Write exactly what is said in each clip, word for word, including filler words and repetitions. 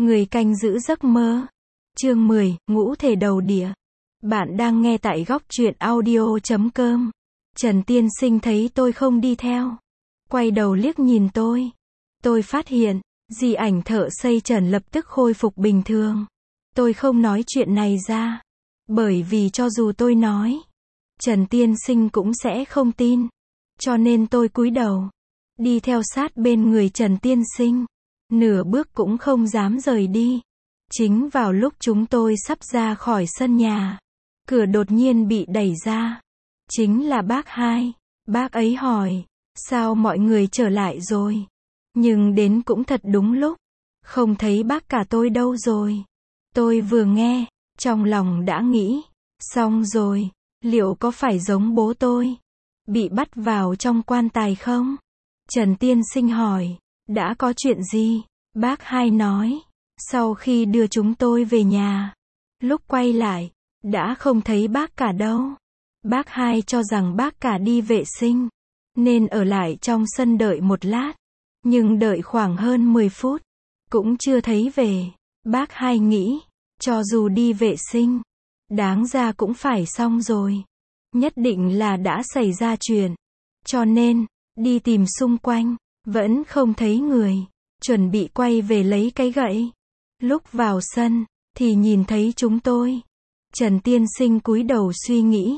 Người canh giữ giấc mơ. Chương mười, ngũ thể đầu địa. Bạn đang nghe tại góc truyện audio chấm com. Trần Tiên Sinh thấy tôi không đi theo. Quay đầu liếc nhìn tôi. Tôi phát hiện, di ảnh thợ xây Trần lập tức khôi phục bình thường. Tôi không nói chuyện này ra. Bởi vì cho dù tôi nói, Trần Tiên Sinh cũng sẽ không tin. Cho nên tôi cúi đầu. Đi theo sát bên người Trần Tiên Sinh. Nửa bước cũng không dám rời đi. Chính vào lúc chúng tôi sắp ra khỏi sân nhà, cửa đột nhiên bị đẩy ra. Chính là bác hai. Bác ấy hỏi, sao mọi người trở lại rồi? Nhưng đến cũng thật đúng lúc. Không thấy bác cả tôi đâu rồi. Tôi vừa nghe, trong lòng đã nghĩ, xong rồi, liệu có phải giống bố tôi? Bị bắt vào trong quan tài không? Trần Tiên Sinh hỏi, đã có chuyện gì? Bác hai nói, sau khi đưa chúng tôi về nhà, lúc quay lại, đã không thấy bác cả đâu. Bác hai cho rằng bác cả đi vệ sinh, nên ở lại trong sân đợi một lát. Nhưng đợi khoảng hơn mười phút, cũng chưa thấy về. Bác hai nghĩ, cho dù đi vệ sinh, đáng ra cũng phải xong rồi. Nhất định là đã xảy ra chuyện. Cho nên, đi tìm xung quanh, vẫn không thấy người. Chuẩn bị quay về lấy cái gậy. Lúc vào sân, thì nhìn thấy chúng tôi. Trần Tiên Sinh cúi đầu suy nghĩ.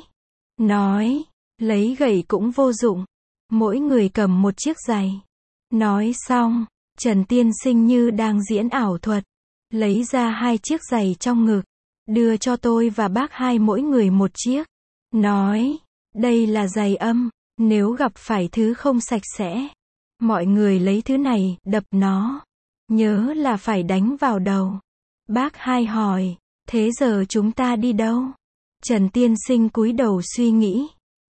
Nói, lấy gậy cũng vô dụng. Mỗi người cầm một chiếc giày. Nói xong, Trần Tiên Sinh như đang diễn ảo thuật. Lấy ra hai chiếc giày trong ngực. Đưa cho tôi và bác hai mỗi người một chiếc. Nói, đây là giày âm. Nếu gặp phải thứ không sạch sẽ, mọi người lấy thứ này, đập nó. Nhớ là phải đánh vào đầu. Bác hai hỏi, thế giờ chúng ta đi đâu? Trần Tiên Sinh cúi đầu suy nghĩ.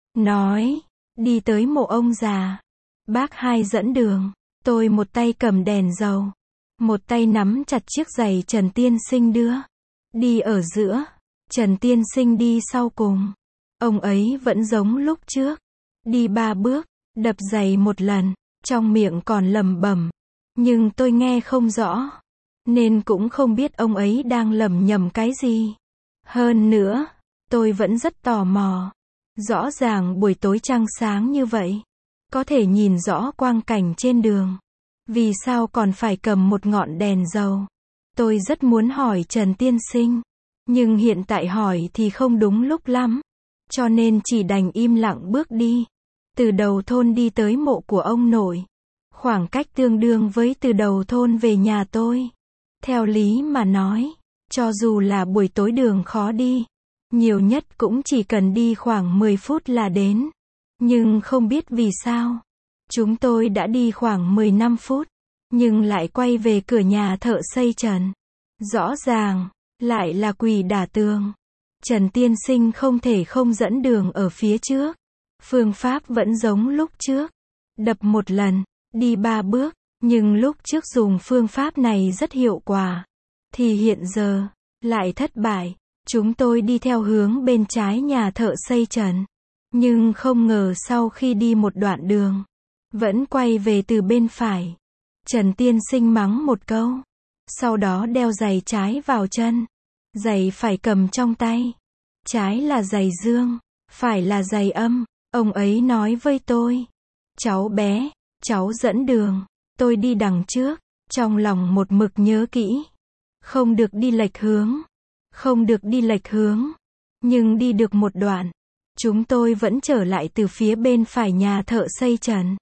Nói, đi tới mộ ông già. Bác hai dẫn đường. Tôi một tay cầm đèn dầu. Một tay nắm chặt chiếc giày Trần Tiên Sinh đưa. Đi ở giữa. Trần Tiên Sinh đi sau cùng. Ông ấy vẫn giống lúc trước. Đi ba bước, đập giày một lần. Trong miệng còn lẩm bẩm, nhưng tôi nghe không rõ, nên cũng không biết ông ấy đang lẩm nhẩm cái gì. Hơn nữa, tôi vẫn rất tò mò. Rõ ràng buổi tối trăng sáng như vậy, có thể nhìn rõ quang cảnh trên đường. Vì sao còn phải cầm một ngọn đèn dầu? Tôi rất muốn hỏi Trần Tiên Sinh, nhưng hiện tại hỏi thì không đúng lúc lắm, cho nên chỉ đành im lặng bước đi. Từ đầu thôn đi tới mộ của ông nội. Khoảng cách tương đương với từ đầu thôn về nhà tôi. Theo lý mà nói, cho dù là buổi tối đường khó đi, nhiều nhất cũng chỉ cần đi khoảng mười phút là đến. Nhưng không biết vì sao, chúng tôi đã đi khoảng mười lăm phút, nhưng lại quay về cửa nhà thợ xây Trần. Rõ ràng, lại là quỷ đả tường. Trần Tiên Sinh không thể không dẫn đường ở phía trước. Phương pháp vẫn giống lúc trước. Đập một lần, đi ba bước, nhưng lúc trước dùng phương pháp này rất hiệu quả. Thì hiện giờ, lại thất bại. Chúng tôi đi theo hướng bên trái nhà thợ xây Trần. Nhưng không ngờ sau khi đi một đoạn đường, vẫn quay về từ bên phải. Trần Tiên Sinh mắng một câu. Sau đó đeo giày trái vào chân. Giày phải cầm trong tay. Trái là giày dương, phải là giày âm. Ông ấy nói với tôi, cháu bé, cháu dẫn đường, tôi đi đằng trước, trong lòng một mực nhớ kỹ. Không được đi lệch hướng, không được đi lệch hướng, nhưng đi được một đoạn, chúng tôi vẫn trở lại từ phía bên phải nhà thợ xây Trần.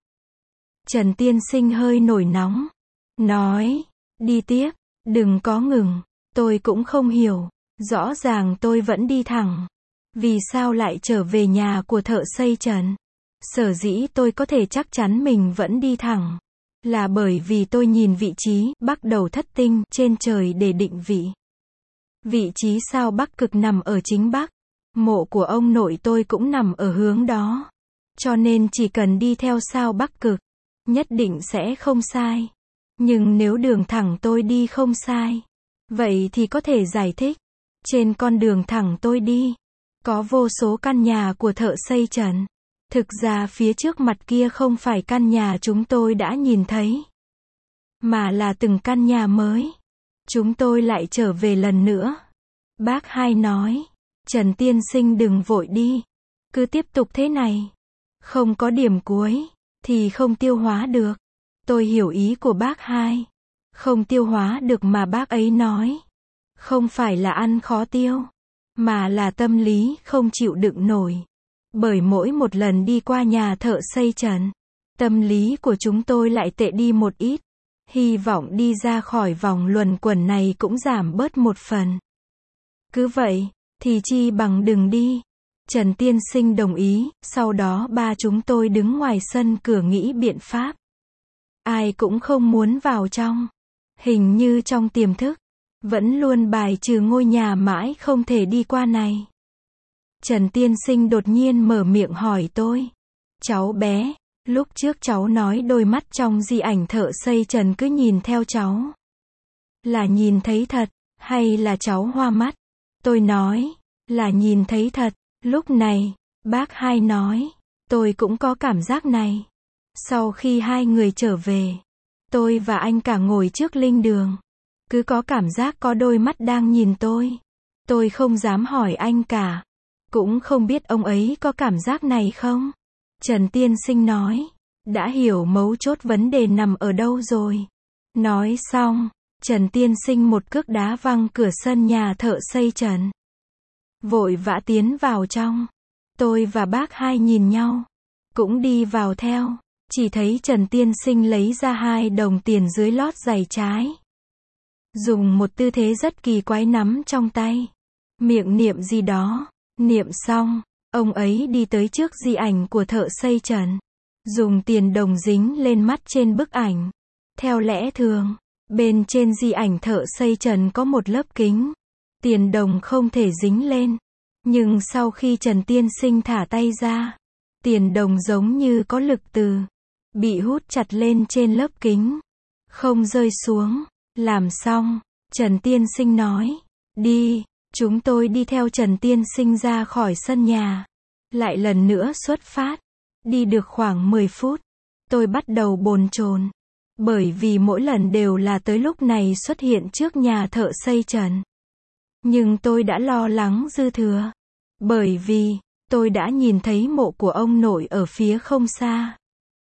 Trần Tiên Sinh hơi nổi nóng, nói, đi tiếp, đừng có ngừng. Tôi cũng không hiểu, rõ ràng tôi vẫn đi thẳng. Vì sao lại trở về nhà của thợ xây Trần? Sở dĩ tôi có thể chắc chắn mình vẫn đi thẳng, là bởi vì tôi nhìn vị trí bắc đầu thất tinh trên trời để định vị. Vị trí sao Bắc Cực nằm ở chính Bắc. Mộ của ông nội tôi cũng nằm ở hướng đó. Cho nên chỉ cần đi theo sao Bắc Cực, nhất định sẽ không sai. Nhưng nếu đường thẳng tôi đi không sai, vậy thì có thể giải thích. Trên con đường thẳng tôi đi, có vô số căn nhà của thợ xây Trần. Thực ra phía trước mặt kia không phải căn nhà chúng tôi đã nhìn thấy, mà là từng căn nhà mới. Chúng tôi lại trở về lần nữa. Bác hai nói, Trần tiên sinh đừng vội đi. Cứ tiếp tục thế này. Không có điểm cuối, thì không tiêu hóa được. Tôi hiểu ý của bác hai. Không tiêu hóa được mà bác ấy nói. Không phải là ăn khó tiêu, mà là tâm lý không chịu đựng nổi. Bởi mỗi một lần đi qua nhà thợ xây trần, tâm lý của chúng tôi lại tệ đi một ít. Hy vọng đi ra khỏi vòng luẩn quẩn này cũng giảm bớt một phần. Cứ vậy, thì chi bằng đừng đi. Trần tiên sinh đồng ý, sau đó ba chúng tôi đứng ngoài sân cửa nghĩ biện pháp. Ai cũng không muốn vào trong. Hình như trong tiềm thức, vẫn luôn bài trừ ngôi nhà mãi không thể đi qua này. Trần tiên sinh đột nhiên mở miệng hỏi tôi. Cháu bé, lúc trước cháu nói đôi mắt trong di ảnh thợ xây Trần cứ nhìn theo cháu. Là nhìn thấy thật, hay là cháu hoa mắt? Tôi nói, là nhìn thấy thật. Lúc này, bác hai nói, tôi cũng có cảm giác này. Sau khi hai người trở về, tôi và anh cả ngồi trước linh đường. Cứ có cảm giác có đôi mắt đang nhìn tôi. Tôi không dám hỏi anh cả. Cũng không biết ông ấy có cảm giác này không? Trần tiên sinh nói, đã hiểu mấu chốt vấn đề nằm ở đâu rồi. Nói xong, Trần tiên sinh một cước đá văng cửa sân nhà thợ xây Trần. Vội vã tiến vào trong. Tôi và bác hai nhìn nhau. Cũng đi vào theo. Chỉ thấy Trần tiên sinh lấy ra hai đồng tiền dưới lót giày trái. Dùng một tư thế rất kỳ quái nắm trong tay. Miệng niệm gì đó. Niệm xong, ông ấy đi tới trước di ảnh của thợ xây Trần. Dùng tiền đồng dính lên mắt trên bức ảnh. Theo lẽ thường, bên trên di ảnh thợ xây Trần có một lớp kính. Tiền đồng không thể dính lên. Nhưng sau khi Trần tiên sinh thả tay ra, tiền đồng giống như có lực từ. Bị hút chặt lên trên lớp kính. Không rơi xuống. Làm xong, Trần tiên sinh nói, đi. Chúng tôi đi theo Trần tiên sinh ra khỏi sân nhà. Lại lần nữa xuất phát. Đi được khoảng mười phút. Tôi bắt đầu bồn chồn. Bởi vì mỗi lần đều là tới lúc này xuất hiện trước nhà thợ xây Trần. Nhưng tôi đã lo lắng dư thừa. Bởi vì, tôi đã nhìn thấy mộ của ông nội ở phía không xa.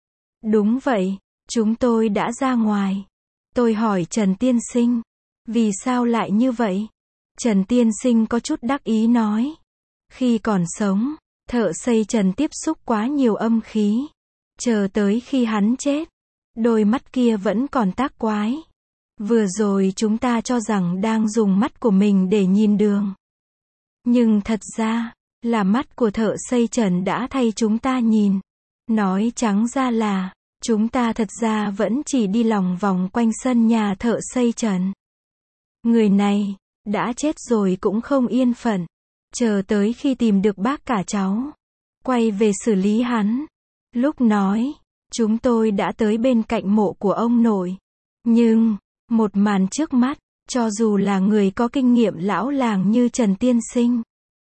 Đúng vậy, chúng tôi đã ra ngoài. Tôi hỏi Trần tiên sinh, vì sao lại như vậy? Trần tiên sinh có chút đắc ý nói. Khi còn sống, thợ xây Trần tiếp xúc quá nhiều âm khí. Chờ tới khi hắn chết, đôi mắt kia vẫn còn tác quái. Vừa rồi chúng ta cho rằng đang dùng mắt của mình để nhìn đường. Nhưng thật ra, là mắt của thợ xây Trần đã thay chúng ta nhìn. Nói trắng ra là, chúng ta thật ra vẫn chỉ đi lòng vòng quanh sân nhà thợ xây Trần. Người này, đã chết rồi cũng không yên phận. Chờ tới khi tìm được bác cả cháu. Quay về xử lý hắn. Lúc nói, chúng tôi đã tới bên cạnh mộ của ông nội. Nhưng, một màn trước mắt, cho dù là người có kinh nghiệm lão làng như Trần tiên sinh,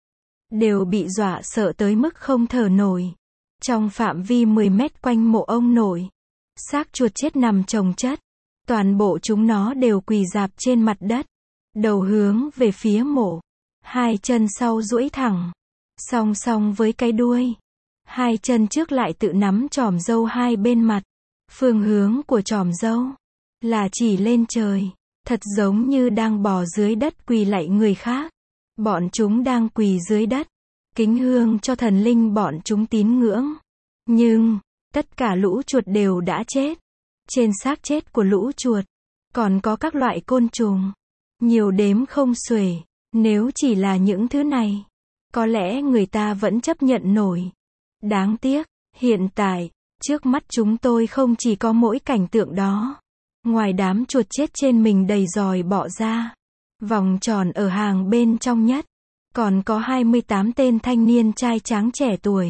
đều bị dọa sợ tới mức không thở nổi. Trong phạm vi mười mét quanh mộ ông nội, xác chuột chết nằm chồng chất. Toàn bộ chúng nó đều quỳ rạp trên mặt đất. Đầu hướng về phía mộ. Hai chân sau duỗi thẳng. Song song với cái đuôi. Hai chân trước lại tự nắm chòm râu hai bên mặt. Phương hướng của chòm râu là chỉ lên trời. Thật giống như đang bò dưới đất quỳ lạy người khác. Bọn chúng đang quỳ dưới đất. Kính hương cho thần linh bọn chúng tín ngưỡng. Nhưng, tất cả lũ chuột đều đã chết. Trên xác chết của lũ chuột, còn có các loại côn trùng. Nhiều đếm không xuể. Nếu chỉ là những thứ này, có lẽ người ta vẫn chấp nhận nổi. Đáng tiếc, hiện tại, trước mắt chúng tôi không chỉ có mỗi cảnh tượng đó. Ngoài đám chuột chết trên mình đầy giòi bọ ra, vòng tròn ở hàng bên trong nhất, còn có hai mươi tám tên thanh niên trai tráng trẻ tuổi.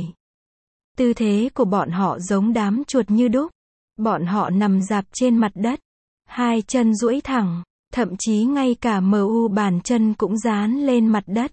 Tư thế của bọn họ giống đám chuột như đúc. Bọn họ nằm rạp trên mặt đất, hai chân duỗi thẳng, thậm chí ngay cả mờ u bàn chân cũng dán lên mặt đất.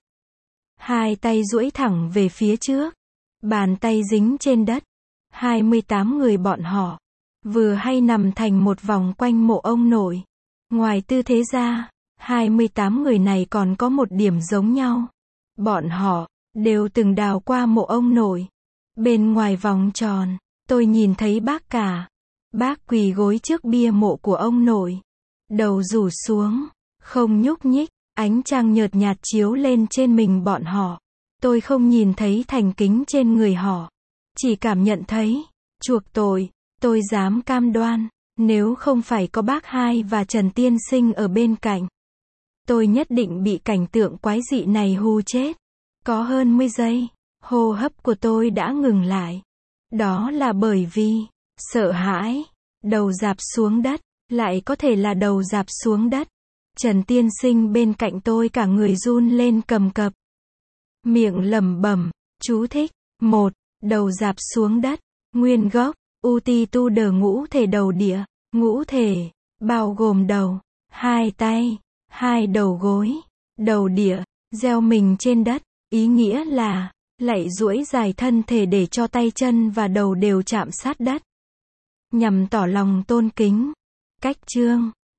Hai tay duỗi thẳng về phía trước, bàn tay dính trên đất. hai mươi tám người bọn họ, vừa hay nằm thành một vòng quanh mộ ông nội. Ngoài tư thế ra, hai mươi tám người này còn có một điểm giống nhau. Bọn họ đều từng đào qua mộ ông nội. Bên ngoài vòng tròn, tôi nhìn thấy bác cả. Bác quỳ gối trước bia mộ của ông nội. Đầu rủ xuống, không nhúc nhích, ánh trăng nhợt nhạt chiếu lên trên mình bọn họ. Tôi không nhìn thấy thành kính trên người họ. Chỉ cảm nhận thấy, chuộc tội, tôi dám cam đoan, nếu không phải có bác hai và Trần Tiên Sinh ở bên cạnh, tôi nhất định bị cảnh tượng quái dị này hù chết. Có hơn mười giây, hô hấp của tôi đã ngừng lại. Đó là bởi vì, sợ hãi, đầu rạp xuống đất, lại có thể là đầu rạp xuống đất. Trần Tiên Sinh bên cạnh tôi cả người run lên cầm cập. Miệng lẩm bẩm, chú thích, một, đầu rạp xuống đất, nguyên gốc, uti tu đờ ngũ thể đầu địa, ngũ thể, bao gồm đầu, hai tay, hai đầu gối, đầu địa, gieo mình trên đất, ý nghĩa là, lạy duỗi dài thân thể để cho tay chân và đầu đều chạm sát đất. Nhằm tỏ lòng tôn kính. Cách chương